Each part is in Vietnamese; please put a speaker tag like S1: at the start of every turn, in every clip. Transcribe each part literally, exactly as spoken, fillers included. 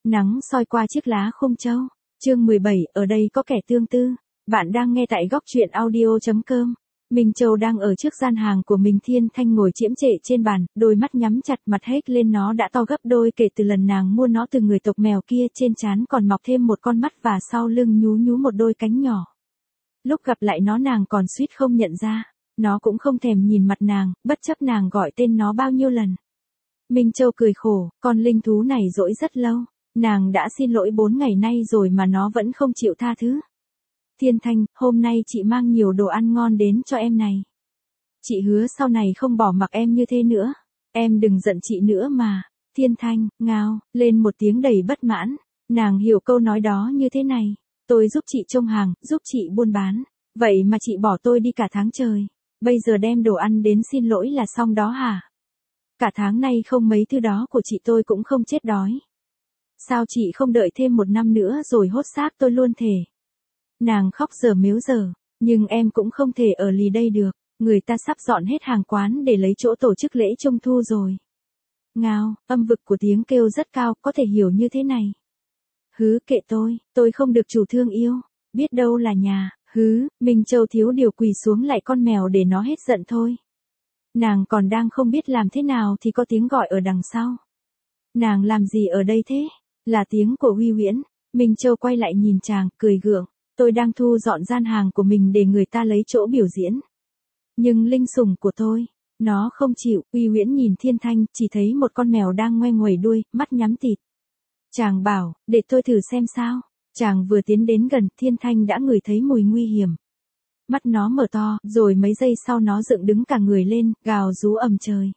S1: Nắng soi qua chiếc lá khung châu. Chương mười bảy, ở đây có kẻ tương tư. Bạn đang nghe tại góc truyện audio chấm com. Minh Châu đang ở trước gian hàng của mình. Thiên Thanh ngồi chiếm trệ trên bàn, đôi mắt nhắm chặt, mặt hết lên nó đã to gấp đôi kể từ lần nàng mua nó từ người tộc mèo kia. Trên trán còn mọc thêm một con mắt và sau lưng nhú nhú một đôi cánh nhỏ. Lúc gặp lại nó nàng còn suýt không nhận ra. Nó cũng không thèm nhìn mặt nàng, bất chấp nàng gọi tên nó bao nhiêu lần. Minh Châu cười khổ, con linh thú này dỗi rất lâu. Nàng đã xin lỗi bốn ngày nay rồi mà nó vẫn không chịu tha thứ. Thiên Thanh, hôm nay chị mang nhiều đồ ăn ngon đến cho em này. Chị hứa sau này không bỏ mặc em như thế nữa. Em đừng giận chị nữa mà. Thiên Thanh, ngao, lên một tiếng đầy bất mãn. Nàng hiểu câu nói đó như thế này. Tôi giúp chị trông hàng, giúp chị buôn bán. Vậy mà chị bỏ tôi đi cả tháng trời. Bây giờ đem đồ ăn đến xin lỗi là xong đó hả? Cả tháng nay không mấy thứ đó của chị tôi cũng không chết đói. Sao chị không đợi thêm một năm nữa rồi hốt xác tôi luôn thề. Nàng khóc giờ mếu giờ, nhưng em cũng không thể ở lì đây được, người ta sắp dọn hết hàng quán để lấy chỗ tổ chức lễ trung thu rồi. Ngao, âm vực của tiếng kêu rất cao, có thể hiểu như thế này. Hứ, kệ tôi, tôi không được chủ thương yêu, biết đâu là nhà, hứ, Minh Châu thiếu điều quỳ xuống lại con mèo để nó hết giận thôi. Nàng còn đang không biết làm thế nào thì có tiếng gọi ở đằng sau. Nàng làm gì ở đây thế? Là tiếng của Huy Huyễn. Minh Châu quay lại nhìn chàng, cười gượng. Tôi đang thu dọn gian hàng của mình để người ta lấy chỗ biểu diễn. Nhưng linh sủng của tôi, nó không chịu. Huy Huyễn nhìn Thiên Thanh, chỉ thấy một con mèo đang ngoe nguẩy đuôi, mắt nhắm tịt. Chàng bảo, để tôi thử xem sao. Chàng vừa tiến đến gần, Thiên Thanh đã ngửi thấy mùi nguy hiểm. Mắt nó mở to, rồi mấy giây sau nó dựng đứng cả người lên, gào rú ầm trời.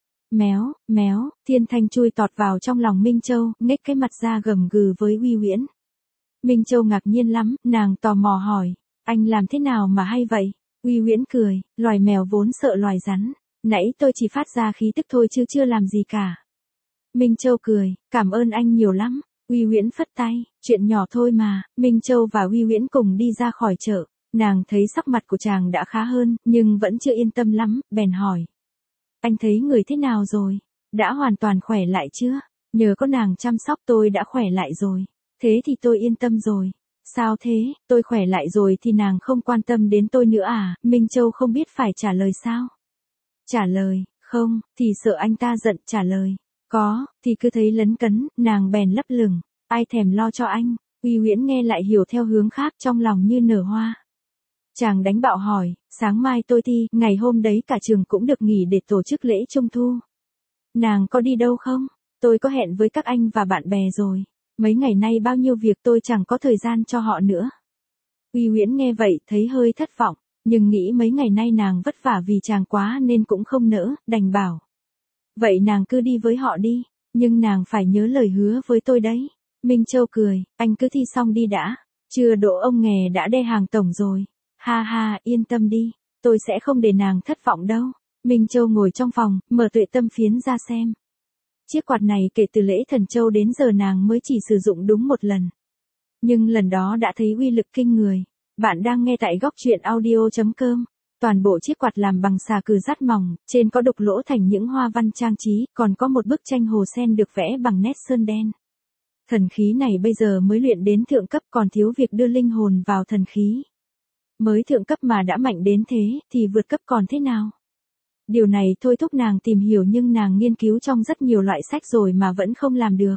S1: Méo, méo, Thiên Thanh chui tọt vào trong lòng Minh Châu, nhếch cái mặt ra gầm gừ với Huy Huyễn. Minh Châu ngạc nhiên lắm, nàng tò mò hỏi, anh làm thế nào mà hay vậy? Huy Huyễn cười, loài mèo vốn sợ loài rắn, nãy tôi chỉ phát ra khí tức thôi chứ chưa làm gì cả. Minh Châu cười, cảm ơn anh nhiều lắm. Huy Huyễn phất tay, chuyện nhỏ thôi mà. Minh Châu và Huy Huyễn cùng đi ra khỏi chợ, nàng thấy sắc mặt của chàng đã khá hơn, nhưng vẫn chưa yên tâm lắm, bèn hỏi. Anh thấy người thế nào rồi? Đã hoàn toàn khỏe lại chưa? Nhờ có nàng chăm sóc tôi đã khỏe lại rồi. Thế thì tôi yên tâm rồi. Sao thế, tôi khỏe lại rồi thì nàng không quan tâm đến tôi nữa à? Minh Châu không biết phải trả lời sao. Trả lời, không, thì sợ anh ta giận. Trả lời, có, thì cứ thấy lấn cấn, nàng bèn lấp lửng. Ai thèm lo cho anh? Huy Huyễn nghe lại hiểu theo hướng khác, trong lòng như nở hoa. Chàng đánh bạo hỏi, sáng mai tôi thi, ngày hôm đấy cả trường cũng được nghỉ để tổ chức lễ trung thu. Nàng có đi đâu không? Tôi có hẹn với các anh và bạn bè rồi. Mấy ngày nay bao nhiêu việc tôi chẳng có thời gian cho họ nữa. Huy Huyễn nghe vậy thấy hơi thất vọng, nhưng nghĩ mấy ngày nay nàng vất vả vì chàng quá nên cũng không nỡ, đành bảo. Vậy nàng cứ đi với họ đi, nhưng nàng phải nhớ lời hứa với tôi đấy. Minh Châu cười, anh cứ thi xong đi đã, chưa đỗ ông nghè đã đe hàng tổng rồi. Ha ha, yên tâm đi, tôi sẽ không để nàng thất vọng đâu. Minh Châu ngồi trong phòng, mở Tuệ Tâm Phiến ra xem. Chiếc quạt này kể từ lễ Thần Châu đến giờ nàng mới chỉ sử dụng đúng một lần. Nhưng lần đó đã thấy uy lực kinh người. Bạn đang nghe tại góc truyện audio chấm com. Toàn bộ chiếc quạt làm bằng xà cừ rát mỏng, trên có đục lỗ thành những hoa văn trang trí, còn có một bức tranh hồ sen được vẽ bằng nét sơn đen. Thần khí này bây giờ mới luyện đến thượng cấp, còn thiếu việc đưa linh hồn vào thần khí. Mới thượng cấp mà đã mạnh đến thế, thì vượt cấp còn thế nào? Điều này thôi thúc nàng tìm hiểu, nhưng nàng nghiên cứu trong rất nhiều loại sách rồi mà vẫn không làm được.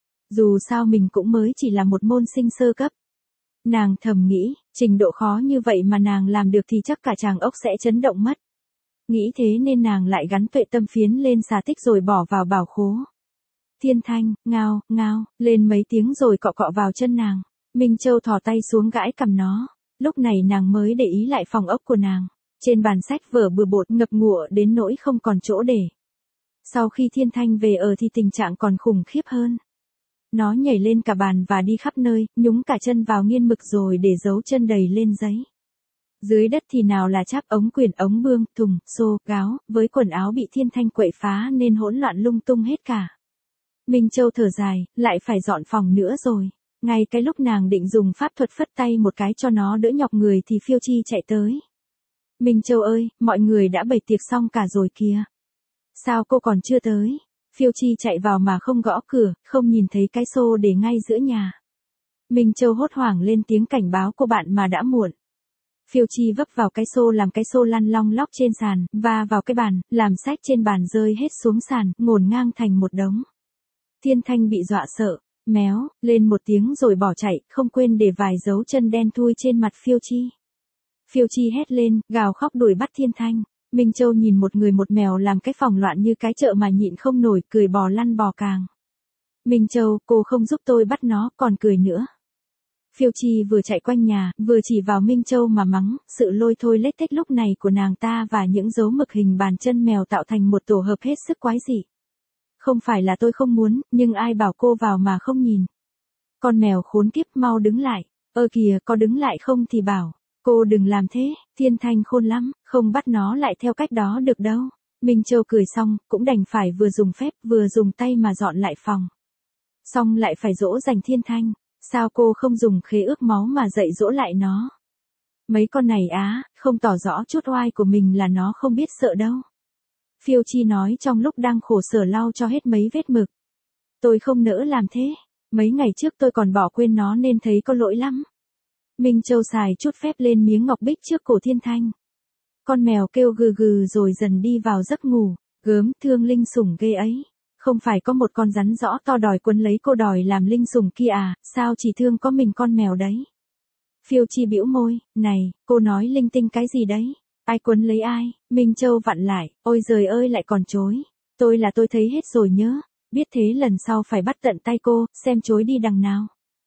S1: Dù sao mình cũng mới chỉ là một môn sinh sơ cấp. Nàng thầm nghĩ, trình độ khó như vậy mà nàng làm được thì chắc cả tràng ốc sẽ chấn động mất. Nghĩ thế nên nàng lại gắn Tuệ Tâm Phiến lên xà tích rồi bỏ vào bảo khố. Thiên Thanh, ngao, ngao, lên mấy tiếng rồi cọ cọ vào chân nàng. Minh Châu thò tay xuống gãi cằm nó. Lúc này nàng mới để ý lại phòng ốc của nàng. Trên bàn sách vở bừa bộn ngập ngụa đến nỗi không còn chỗ để. Sau khi Thiên Thanh về ở thì tình trạng còn khủng khiếp hơn. Nó nhảy lên cả bàn và đi khắp nơi, nhúng cả chân vào nghiên mực rồi để dấu chân đầy lên giấy. Dưới đất thì nào là cháp ống quyển, ống bương, thùng, xô, gáo, với quần áo bị Thiên Thanh quậy phá nên hỗn loạn lung tung hết cả. Minh Châu thở dài, lại phải dọn phòng nữa rồi. Ngay cái lúc nàng định dùng pháp thuật phất tay một cái cho nó đỡ nhọc người thì Phiêu Chi chạy tới. Minh Châu ơi, mọi người đã bày tiệc xong cả rồi kìa. Sao cô còn chưa tới? Phiêu Chi chạy vào mà không gõ cửa, không nhìn thấy cái xô để ngay giữa nhà. Minh Châu hốt hoảng lên tiếng cảnh báo cô bạn mà đã muộn. Phiêu Chi vấp vào cái xô làm cái xô lăn long lóc trên sàn, và vào cái bàn, làm sách trên bàn rơi hết xuống sàn, ngổn ngang thành một đống. Thiên Thanh bị dọa sợ, méo, lên một tiếng rồi bỏ chạy, không quên để vài dấu chân đen thui trên mặt Phiêu Chi. Phiêu Chi hét lên, gào khóc đuổi bắt Thiên Thanh. Minh Châu nhìn một người một mèo làm cái phòng loạn như cái chợ mà nhịn không nổi, cười bò lăn bò càng. Minh Châu, cô không giúp tôi bắt nó, còn cười nữa. Phiêu Chi vừa chạy quanh nhà, vừa chỉ vào Minh Châu mà mắng, sự lôi thôi lết thết lúc này của nàng ta và những dấu mực hình bàn chân mèo tạo thành một tổ hợp hết sức quái dị. Không phải là tôi không muốn, nhưng ai bảo cô vào mà không nhìn. Con mèo khốn kiếp, mau đứng lại. Ơ kìa, có đứng lại không thì bảo. Cô đừng làm thế, Thiên Thanh khôn lắm, không bắt nó lại theo cách đó được đâu. Minh Châu cười xong, cũng đành phải vừa dùng phép vừa dùng tay mà dọn lại phòng. Xong lại phải dỗ dành Thiên Thanh. Sao cô không dùng khế ước máu mà dạy dỗ lại nó? Mấy con này á, không tỏ rõ chút oai của mình là nó không biết sợ đâu. Phiêu Chi nói trong lúc đang khổ sở lau cho hết mấy vết mực. Tôi không nỡ làm thế. Mấy ngày trước tôi còn bỏ quên nó nên thấy có lỗi lắm. Minh Châu xài chút phép lên miếng ngọc bích trước cổ Thiên Thanh. Con mèo kêu gừ gừ rồi dần đi vào giấc ngủ. Gớm, thương linh sủng ghê ấy. Không phải có một con rắn rõ to đòi quấn lấy cô đòi làm linh sủng kia à, sao chỉ thương có mình con mèo đấy. Phiêu Chi bĩu môi, này, cô nói linh tinh cái gì đấy, ai quấn lấy ai. Minh Châu vặn lại, ôi giời ơi lại còn chối. Tôi là tôi thấy hết rồi nhớ, biết thế lần sau phải bắt tận tay cô, xem chối đi đằng nào.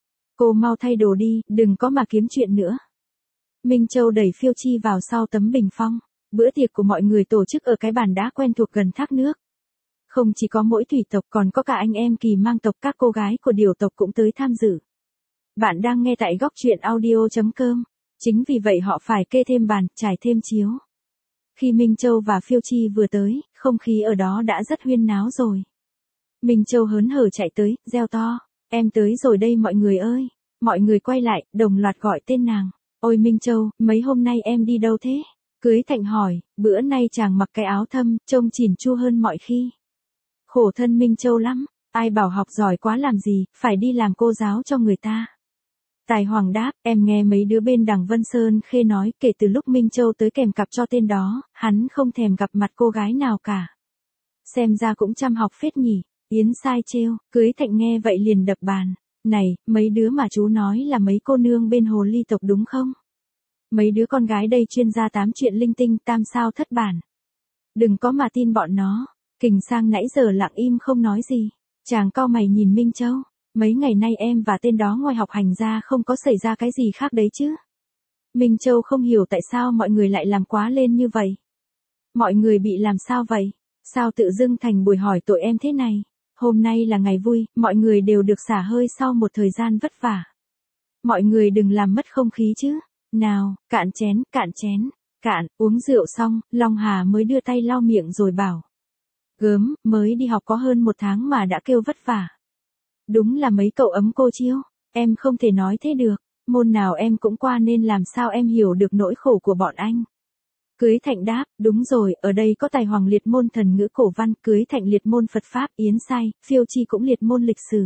S1: Cô mau thay đồ đi, đừng có mà kiếm chuyện nữa. Minh Châu đẩy Phiêu Chi vào sau tấm bình phong. Bữa tiệc của mọi người tổ chức ở cái bàn đá quen thuộc gần thác nước. Không chỉ có mỗi thủy tộc còn có cả anh em Kỳ Mang tộc, các cô gái của điểu tộc cũng tới tham dự. Bạn đang nghe tại góc truyện audio chấm com. Chính vì vậy họ phải kê thêm bàn, trải thêm chiếu. Khi Minh Châu và Phiêu Chi vừa tới, không khí ở đó đã rất huyên náo rồi. Minh Châu hớn hở chạy tới, reo to. Em tới rồi đây mọi người ơi. Mọi người quay lại, đồng loạt gọi tên nàng. Ôi Minh Châu, mấy hôm nay em đi đâu thế? Cưới Thạnh hỏi, bữa nay chàng mặc cái áo thâm, trông chỉn chu hơn mọi khi. Khổ thân Minh Châu lắm, ai bảo học giỏi quá làm gì, phải đi làm cô giáo cho người ta. Tài Hoàng đáp, em nghe mấy đứa bên đằng Vân Sơn Khê nói, kể từ lúc Minh Châu tới kèm cặp cho tên đó, hắn không thèm gặp mặt cô gái nào cả. Xem ra cũng chăm học phết nhỉ. Yến sai trêu, Cưới Thạnh nghe vậy liền đập bàn. Này, mấy đứa mà chú nói là mấy cô nương bên hồ ly tộc đúng không? Mấy đứa con gái đây chuyên gia tám chuyện linh tinh tam sao thất bản. Đừng có mà tin bọn nó. Kình Sang nãy giờ lặng im không nói gì. Chàng cau mày nhìn Minh Châu. Mấy ngày nay em và tên đó ngoài học hành ra không có xảy ra cái gì khác đấy chứ. Minh Châu không hiểu tại sao mọi người lại làm quá lên như vậy. Mọi người bị làm sao vậy? Sao tự dưng thành buổi hỏi tội em thế này? Hôm nay là ngày vui, mọi người đều được xả hơi sau một thời gian vất vả. Mọi người đừng làm mất không khí chứ. Nào, cạn chén, cạn chén. Cạn, uống rượu xong, Long Hà mới đưa tay lau miệng rồi bảo. Gớm, mới đi học có hơn một tháng mà đã kêu vất vả. Đúng là mấy cậu ấm cô chiêu. Em không thể nói thế được. Môn nào em cũng qua nên làm sao em hiểu được nỗi khổ của bọn anh. Cưới Thạnh đáp, đúng rồi, ở đây có Tài Hoàng liệt môn thần ngữ cổ văn, Cưới Thạnh liệt môn Phật Pháp, Yến sai, Phiêu Chi cũng liệt môn lịch sử.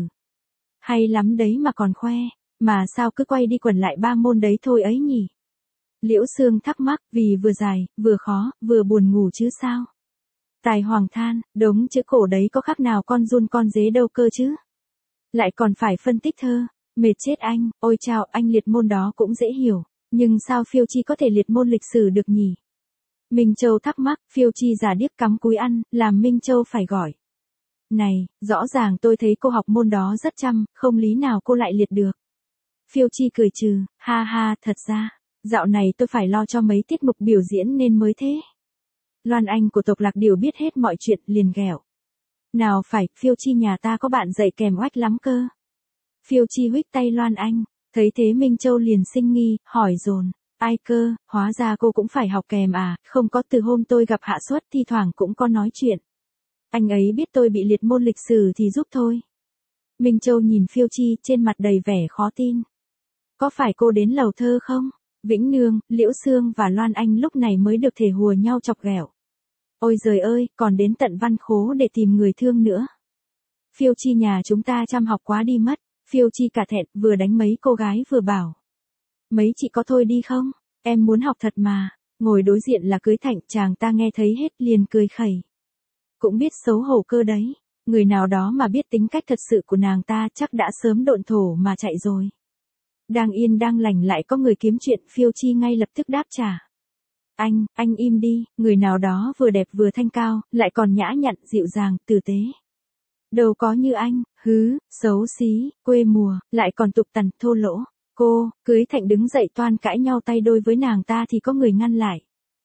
S1: Hay lắm đấy mà còn khoe, mà sao cứ quay đi quẩn lại ba môn đấy thôi ấy nhỉ? Liễu Sương thắc mắc, vì vừa dài, vừa khó, vừa buồn ngủ chứ sao? Tài Hoàng than, đống chữ cổ đấy có khác nào con giun con dế đâu cơ chứ? Lại còn phải phân tích thơ, mệt chết anh, ôi chao, anh liệt môn đó cũng dễ hiểu, nhưng sao Phiêu Chi có thể liệt môn lịch sử được nhỉ? Minh Châu thắc mắc, Phiêu Chi giả điếc cắm cúi ăn, làm Minh Châu phải gọi. Này, rõ ràng tôi thấy cô học môn đó rất chăm, không lý nào cô lại liệt được. Phiêu Chi cười trừ, ha ha, thật ra, dạo này tôi phải lo cho mấy tiết mục biểu diễn nên mới thế. Loan Anh của tộc Lạc Điểu biết hết mọi chuyện, liền ghẹo. Nào phải, Phiêu Chi nhà ta có bạn dạy kèm oách lắm cơ. Phiêu Chi huých tay Loan Anh, thấy thế Minh Châu liền sinh nghi, hỏi dồn. Ai cơ, hóa ra cô cũng phải học kèm à, không có, từ hôm tôi gặp Hạ Xuất thi thoảng cũng có nói chuyện. Anh ấy biết tôi bị liệt môn lịch sử thì giúp thôi. Minh Châu nhìn Phiêu Chi trên mặt đầy vẻ khó tin. Có phải cô đến lầu thơ không? Vĩnh Nương, Liễu Sương và Loan Anh lúc này mới được thể hùa nhau chọc ghẹo. Ôi giời ơi, còn đến tận Văn Khố để tìm người thương nữa. Phiêu Chi nhà chúng ta chăm học quá đi mất. Phiêu Chi cả thẹn, vừa đánh mấy cô gái vừa bảo. Mấy chị có thôi đi không? Em muốn học thật mà. Ngồi đối diện là Cưới Thạnh, chàng ta nghe thấy hết liền cười khẩy. Cũng biết xấu hổ cơ đấy. Người nào đó mà biết tính cách thật sự của nàng ta chắc đã sớm độn thổ mà chạy rồi. Đang yên đang lành lại có người kiếm chuyện, Phiêu Chi ngay lập tức đáp trả. Anh, anh im đi, người nào đó vừa đẹp vừa thanh cao, lại còn nhã nhặn, dịu dàng, tử tế. Đâu có như anh, hứ, xấu xí, quê mùa, lại còn tục tằn, thô lỗ. Cô, Cưới Thạnh đứng dậy toan cãi nhau tay đôi với nàng ta thì có người ngăn lại.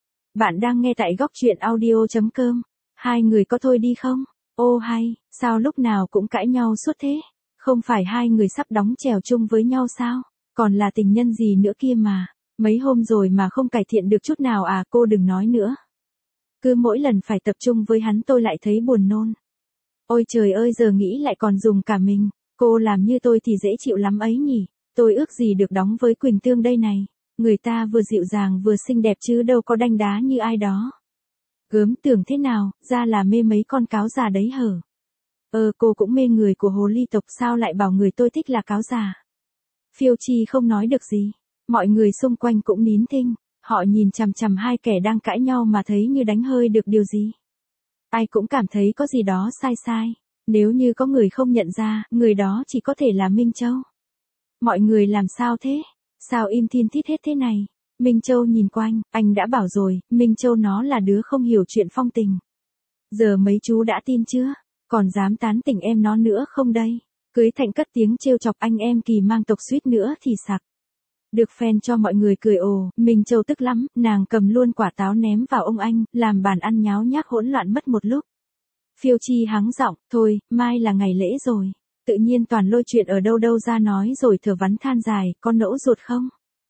S1: Bạn đang nghe tại góc truyện audio.com. Hai người có thôi đi không? Ô hay, sao lúc nào cũng cãi nhau suốt thế? Không phải hai người sắp đóng chèo chung với nhau sao? Còn là tình nhân gì nữa kia mà. Mấy hôm rồi mà không cải thiện được chút nào à, cô đừng nói nữa. Cứ mỗi lần phải tập trung với hắn tôi lại thấy buồn nôn. Ôi trời ơi, giờ nghĩ lại còn dùng cả mình. Cô làm như tôi thì dễ chịu lắm ấy nhỉ. Tôi ước gì được đóng với Quỳnh Tương đây này. Người ta vừa dịu dàng vừa xinh đẹp chứ đâu có đanh đá như ai đó. Gớm tưởng thế nào, ra là mê mấy con cáo già đấy hở. Ờ cô cũng mê người của hồ ly tộc, sao lại bảo người tôi thích là cáo già. Phiêu Chi không nói được gì. Mọi người xung quanh cũng nín thinh. Họ nhìn chằm chằm hai kẻ đang cãi nhau mà thấy như đánh hơi được điều gì. Ai cũng cảm thấy có gì đó sai sai. Nếu như có người không nhận ra, người đó chỉ có thể là Minh Châu. Mọi người làm sao thế? Sao im thin thít hết thế này? Minh Châu nhìn quanh, anh đã bảo rồi, Minh Châu nó là đứa không hiểu chuyện phong tình. Giờ mấy chú đã tin chưa? Còn dám tán tỉnh em nó nữa không đây? Cưới Thạnh cất tiếng trêu chọc anh em Kỳ mang tộc suýt nữa thì sặc. Được fan cho mọi người cười ồ, Minh Châu tức lắm, nàng cầm luôn quả táo ném vào ông anh, làm bàn ăn nháo nhác hỗn loạn mất một lúc. Phiêu Chi hắng giọng, thôi, mai là ngày lễ rồi. Tự nhiên toàn lôi chuyện ở đâu đâu ra nói rồi thở vắn than dài, con nẫu ruột không?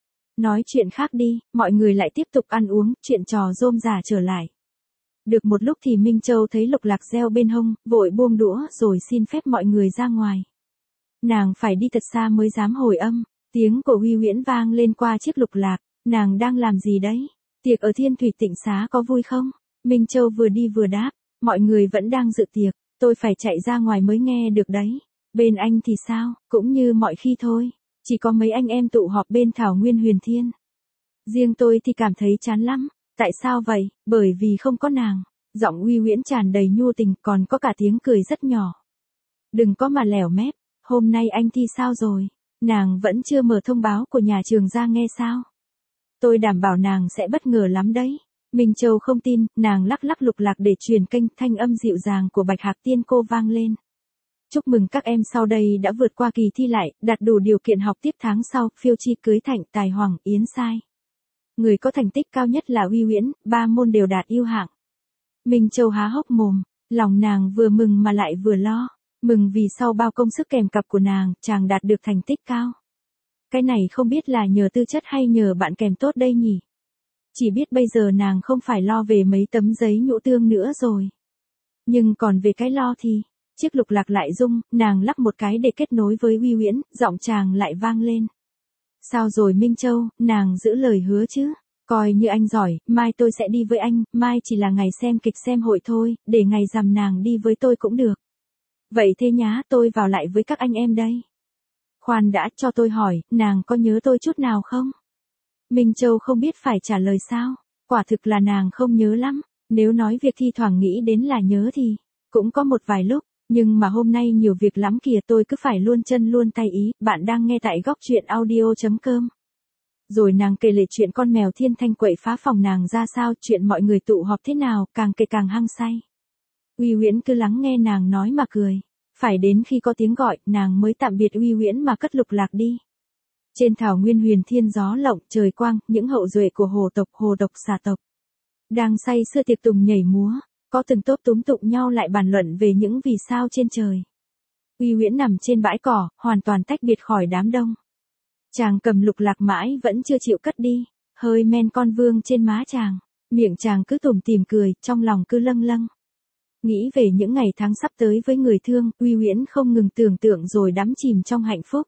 S1: Nói chuyện khác đi, mọi người lại tiếp tục ăn uống, chuyện trò rôm rả trở lại. Được một lúc thì Minh Châu thấy lục lạc reo bên hông, vội buông đũa rồi xin phép mọi người ra ngoài. Nàng phải đi thật xa mới dám hồi âm, tiếng của Huy Huyễn vang lên qua chiếc lục lạc, nàng đang làm gì đấy? Tiệc ở Thiên Thủy Tịnh Xá có vui không? Minh Châu vừa đi vừa đáp, mọi người vẫn đang dự tiệc, tôi phải chạy ra ngoài mới nghe được đấy. Bên anh thì sao, cũng như mọi khi thôi, chỉ có mấy anh em tụ họp bên Thảo Nguyên Huyền Thiên. Riêng tôi thì cảm thấy chán lắm, tại sao vậy? Bởi vì không có nàng. Giọng Huy Huyễn tràn đầy nhu tình, còn có cả tiếng cười rất nhỏ. Đừng có mà lẻo mép, hôm nay anh thi sao rồi? Nàng vẫn chưa mở thông báo của nhà trường ra nghe sao? Tôi đảm bảo nàng sẽ bất ngờ lắm đấy. Minh Châu không tin, nàng lắc lắc lục lạc để truyền kênh, thanh âm dịu dàng của Bạch Hạc Tiên cô vang lên. Chúc mừng các em sau đây đã vượt qua kỳ thi lại, đạt đủ điều kiện học tiếp tháng sau, Phiêu Chi, Cưới Thạnh, Tài Hoàng, Yến Sai. Người có thành tích cao nhất là Huy Huyễn, ba môn đều đạt ưu hạng. Minh Châu há hốc mồm, lòng nàng vừa mừng mà lại vừa lo, mừng vì sau bao công sức kèm cặp của nàng, chàng đạt được thành tích cao. Cái này không biết là nhờ tư chất hay nhờ bạn kèm tốt đây nhỉ? Chỉ biết bây giờ nàng không phải lo về mấy tấm giấy nhũ tương nữa rồi. Nhưng còn về cái lo thì, chiếc lục lạc lại rung, nàng lắc một cái để kết nối với Huy Huyễn, giọng chàng lại vang lên. Sao rồi Minh Châu, nàng giữ lời hứa chứ? Coi như anh giỏi, mai tôi sẽ đi với anh, mai chỉ là ngày xem kịch xem hội thôi, để ngày rằm nàng đi với tôi cũng được. Vậy thế nhá, tôi vào lại với các anh em đây. Khoan đã, cho tôi hỏi, nàng có nhớ tôi chút nào không? Minh Châu không biết phải trả lời sao, quả thực là nàng không nhớ lắm, nếu nói việc thi thoảng nghĩ đến là nhớ thì, cũng có một vài lúc, nhưng mà hôm nay nhiều việc lắm kìa, tôi cứ phải luôn chân luôn tay ý, bạn đang nghe tại góc truyện audio.com. Rồi nàng kể lể chuyện con mèo Thiên Thanh quậy phá phòng nàng ra sao, chuyện mọi người tụ họp thế nào, càng kể càng hăng say. Huy Huyễn cứ lắng nghe nàng nói mà cười, phải đến khi có tiếng gọi, nàng mới tạm biệt Huy Huyễn mà cất lục lạc đi. Trên Thảo Nguyên Huyền Thiên gió lộng, trời quang, những hậu duệ của hồ tộc, hồ độc xà tộc đang say sưa tiệc tùng nhảy múa, có từng tốp túm tụng nhau lại bàn luận về những vì sao trên trời. Huy Huyễn nằm trên bãi cỏ, hoàn toàn tách biệt khỏi đám đông. Chàng cầm lục lạc mãi vẫn chưa chịu cất đi, hơi men con vương trên má chàng, miệng chàng cứ tủm tỉm cười, trong lòng cứ lâng lâng. Nghĩ về những ngày tháng sắp tới với người thương, Huy Huyễn không ngừng tưởng tượng rồi đắm chìm trong hạnh phúc.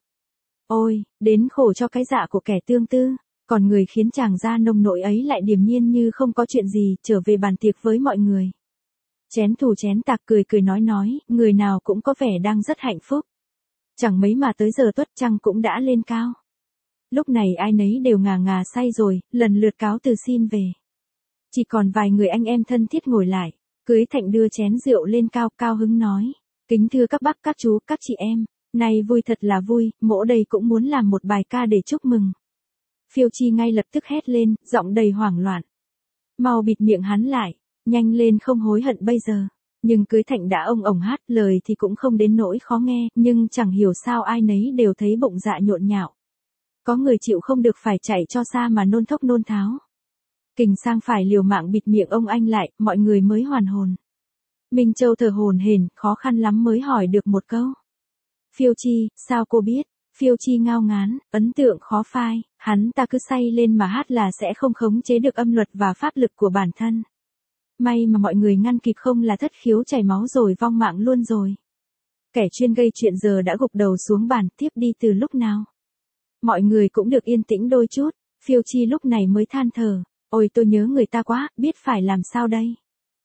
S1: Ôi, đến khổ cho cái dạ của kẻ tương tư, còn người khiến chàng ra nông nỗi ấy lại điềm nhiên như không có chuyện gì, trở về bàn tiệc với mọi người. Chén thù chén tạc cười cười nói nói, người nào cũng có vẻ đang rất hạnh phúc. Chẳng mấy mà tới giờ tuất trăng cũng đã lên cao. Lúc này ai nấy đều ngà ngà say rồi, lần lượt cáo từ xin về. Chỉ còn vài người anh em thân thiết ngồi lại. Cưới Thạnh đưa chén rượu lên cao, cao hứng nói. Kính thưa các bác, các chú, các chị em. Này vui thật là vui, mỗ đây cũng muốn làm một bài ca để chúc mừng. Phiêu Chi ngay lập tức hét lên, giọng đầy hoảng loạn. Mau bịt miệng hắn lại, nhanh lên không hối hận bây giờ. Nhưng Cưới Thạnh đã ông ổng hát, lời thì cũng không đến nỗi khó nghe, nhưng chẳng hiểu sao ai nấy đều thấy bụng dạ nhộn nhạo. Có người chịu không được phải chạy cho xa mà nôn thốc nôn tháo. Kình Sang phải liều mạng bịt miệng ông anh lại, mọi người mới hoàn hồn. Minh Châu thở hổn hển, khó khăn lắm mới hỏi được một câu. Phiêu Chi, sao cô biết? Phiêu Chi ngao ngán, ấn tượng khó phai, hắn ta cứ say lên mà hát là sẽ không khống chế được âm luật và pháp lực của bản thân. May mà mọi người ngăn kịp, không là thất khiếu chảy máu rồi vong mạng luôn rồi. Kẻ chuyên gây chuyện giờ đã gục đầu xuống bàn, tiếp đi từ lúc nào. Mọi người cũng được yên tĩnh đôi chút, Phiêu Chi lúc này mới than thở. Ôi tôi nhớ người ta quá, biết phải làm sao đây.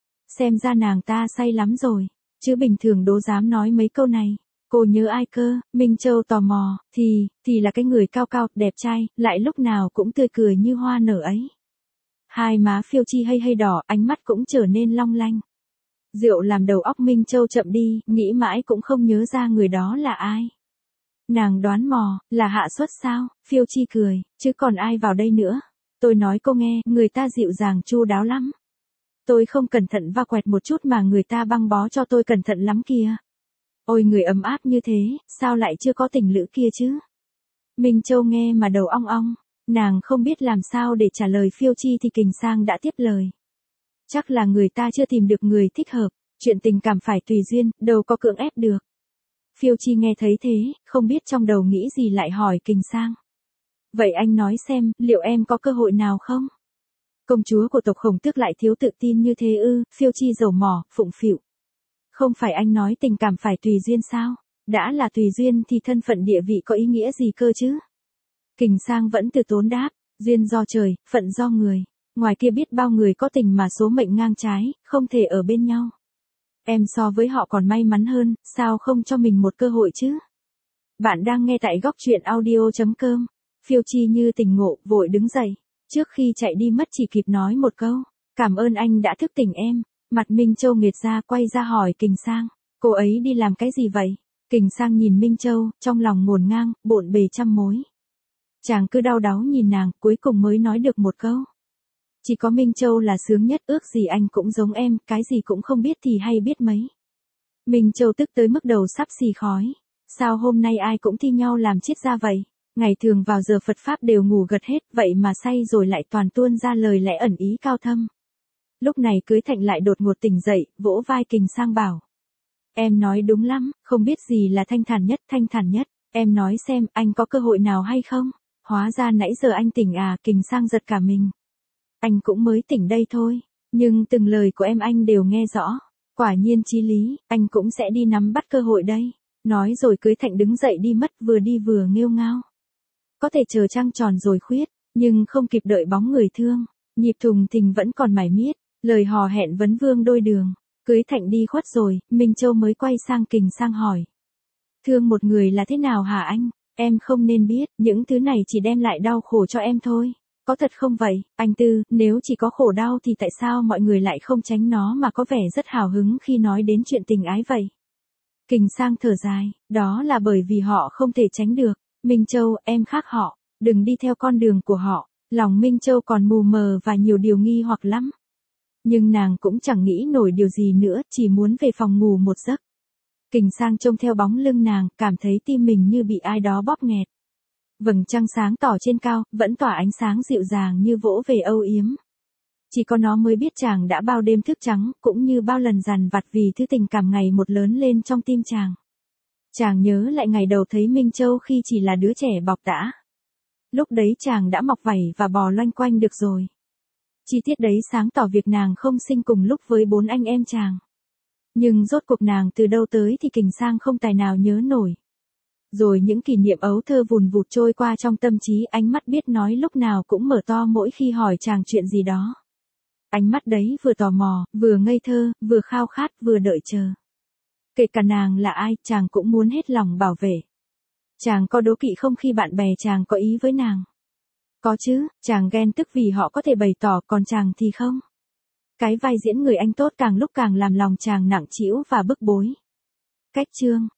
S1: Xem ra nàng ta say lắm rồi, chứ bình thường đố dám nói mấy câu này. Cô nhớ ai cơ? Minh Châu tò mò, thì, thì là cái người cao cao, đẹp trai, lại lúc nào cũng tươi cười như hoa nở ấy. Hai má Phiêu Chi hay hay đỏ, ánh mắt cũng trở nên long lanh. Rượu làm đầu óc Minh Châu chậm đi, nghĩ mãi cũng không nhớ ra người đó là ai. Nàng đoán mò, là Hạ Xuất sao? Phiêu Chi cười, chứ còn ai vào đây nữa. Tôi nói cô nghe, người ta dịu dàng chu đáo lắm. Tôi không cẩn thận va quẹt một chút mà người ta băng bó cho tôi cẩn thận lắm kìa. Ôi người ấm áp như thế, sao lại chưa có tình lữ kia chứ? Minh Châu nghe mà đầu ong ong, nàng không biết làm sao để trả lời Phiêu Chi thì Kình Sang đã tiếp lời. Chắc là người ta chưa tìm được người thích hợp, chuyện tình cảm phải tùy duyên, đâu có cưỡng ép được. Phiêu Chi nghe thấy thế, không biết trong đầu nghĩ gì lại hỏi Kình Sang. Vậy anh nói xem, liệu em có cơ hội nào không? Công chúa của tộc Khổng Tước lại thiếu tự tin như thế ư? Phiêu Chi dầu mỏ, phụng phịu. Không phải anh nói tình cảm phải tùy duyên sao? Đã là tùy duyên thì thân phận địa vị có ý nghĩa gì cơ chứ? Kình Sang vẫn từ tốn đáp, duyên do trời, phận do người. Ngoài kia biết bao người có tình mà số mệnh ngang trái, không thể ở bên nhau. Em so với họ còn may mắn hơn, sao không cho mình một cơ hội chứ? Bạn đang nghe tại góc truyện audio chấm com. Phiêu Chi như tỉnh ngộ, vội đứng dậy. Trước khi chạy đi mất chỉ kịp nói một câu. Cảm ơn anh đã thức tỉnh em. Mặt Minh Châu nghệt ra, quay ra hỏi Kình Sang. Cô ấy đi làm cái gì vậy? Kình Sang nhìn Minh Châu, trong lòng ngổn ngang, bộn bề trăm mối. Chàng cứ đau đáu nhìn nàng, cuối cùng mới nói được một câu. Chỉ có Minh Châu là sướng nhất, ước gì anh cũng giống em, cái gì cũng không biết thì hay biết mấy. Minh Châu tức tới mức đầu sắp xì khói. Sao hôm nay ai cũng thi nhau làm chết ra vậy? Ngày thường vào giờ Phật Pháp đều ngủ gật hết, vậy mà say rồi lại toàn tuôn ra lời lẽ ẩn ý cao thâm. Lúc này Cưới Thạnh lại đột ngột tỉnh dậy, vỗ vai Kình Sang bảo. Em nói đúng lắm, không biết gì là thanh thản nhất, thanh thản nhất. Em nói xem, anh có cơ hội nào hay không? Hóa ra nãy giờ anh tỉnh à? Kình Sang giật cả mình. Anh cũng mới tỉnh đây thôi, nhưng từng lời của em anh đều nghe rõ. Quả nhiên chí lý, anh cũng sẽ đi nắm bắt cơ hội đây. Nói rồi Cưới Thạnh đứng dậy đi mất, vừa đi vừa nghêu ngao. Có thể chờ trăng tròn rồi khuyết, nhưng không kịp đợi bóng người thương. Nhịp thùng thình vẫn còn mải miết, lời hò hẹn vấn vương đôi đường. Cưới Thạnh đi khuất rồi, Minh Châu mới quay sang Kình Sang hỏi. Thương một người là thế nào hả anh? Em không nên biết, những thứ này chỉ đem lại đau khổ cho em thôi. Có thật không vậy, anh Tư, nếu chỉ có khổ đau thì tại sao mọi người lại không tránh nó mà có vẻ rất hào hứng khi nói đến chuyện tình ái vậy? Kình Sang thở dài, đó là bởi vì họ không thể tránh được. Minh Châu, em khác họ, đừng đi theo con đường của họ. Lòng Minh Châu còn mù mờ và nhiều điều nghi hoặc lắm. Nhưng nàng cũng chẳng nghĩ nổi điều gì nữa, chỉ muốn về phòng ngủ một giấc. Kình Sang trông theo bóng lưng nàng, cảm thấy tim mình như bị ai đó bóp nghẹt. Vầng trăng sáng tỏ trên cao, vẫn tỏa ánh sáng dịu dàng như vỗ về âu yếm. Chỉ có nó mới biết chàng đã bao đêm thức trắng, cũng như bao lần dằn vặt vì thứ tình cảm ngày một lớn lên trong tim chàng. Chàng nhớ lại ngày đầu thấy Minh Châu khi chỉ là đứa trẻ bọc tã. Lúc đấy chàng đã mọc vảy và bò loanh quanh được rồi. Chi tiết đấy sáng tỏ việc nàng không sinh cùng lúc với bốn anh em chàng. Nhưng rốt cuộc nàng từ đâu tới thì Kình Sang không tài nào nhớ nổi. Rồi những kỷ niệm ấu thơ vùn vụt trôi qua trong tâm trí, ánh mắt biết nói lúc nào cũng mở to mỗi khi hỏi chàng chuyện gì đó. Ánh mắt đấy vừa tò mò, vừa ngây thơ, vừa khao khát, vừa đợi chờ. Kể cả nàng là ai, chàng cũng muốn hết lòng bảo vệ. Chàng có đố kỵ không khi bạn bè chàng có ý với nàng? Có chứ, chàng ghen tức vì họ có thể bày tỏ, còn chàng thì không. Cái vai diễn người anh tốt càng lúc càng làm lòng chàng nặng trĩu và bức bối. Cách chương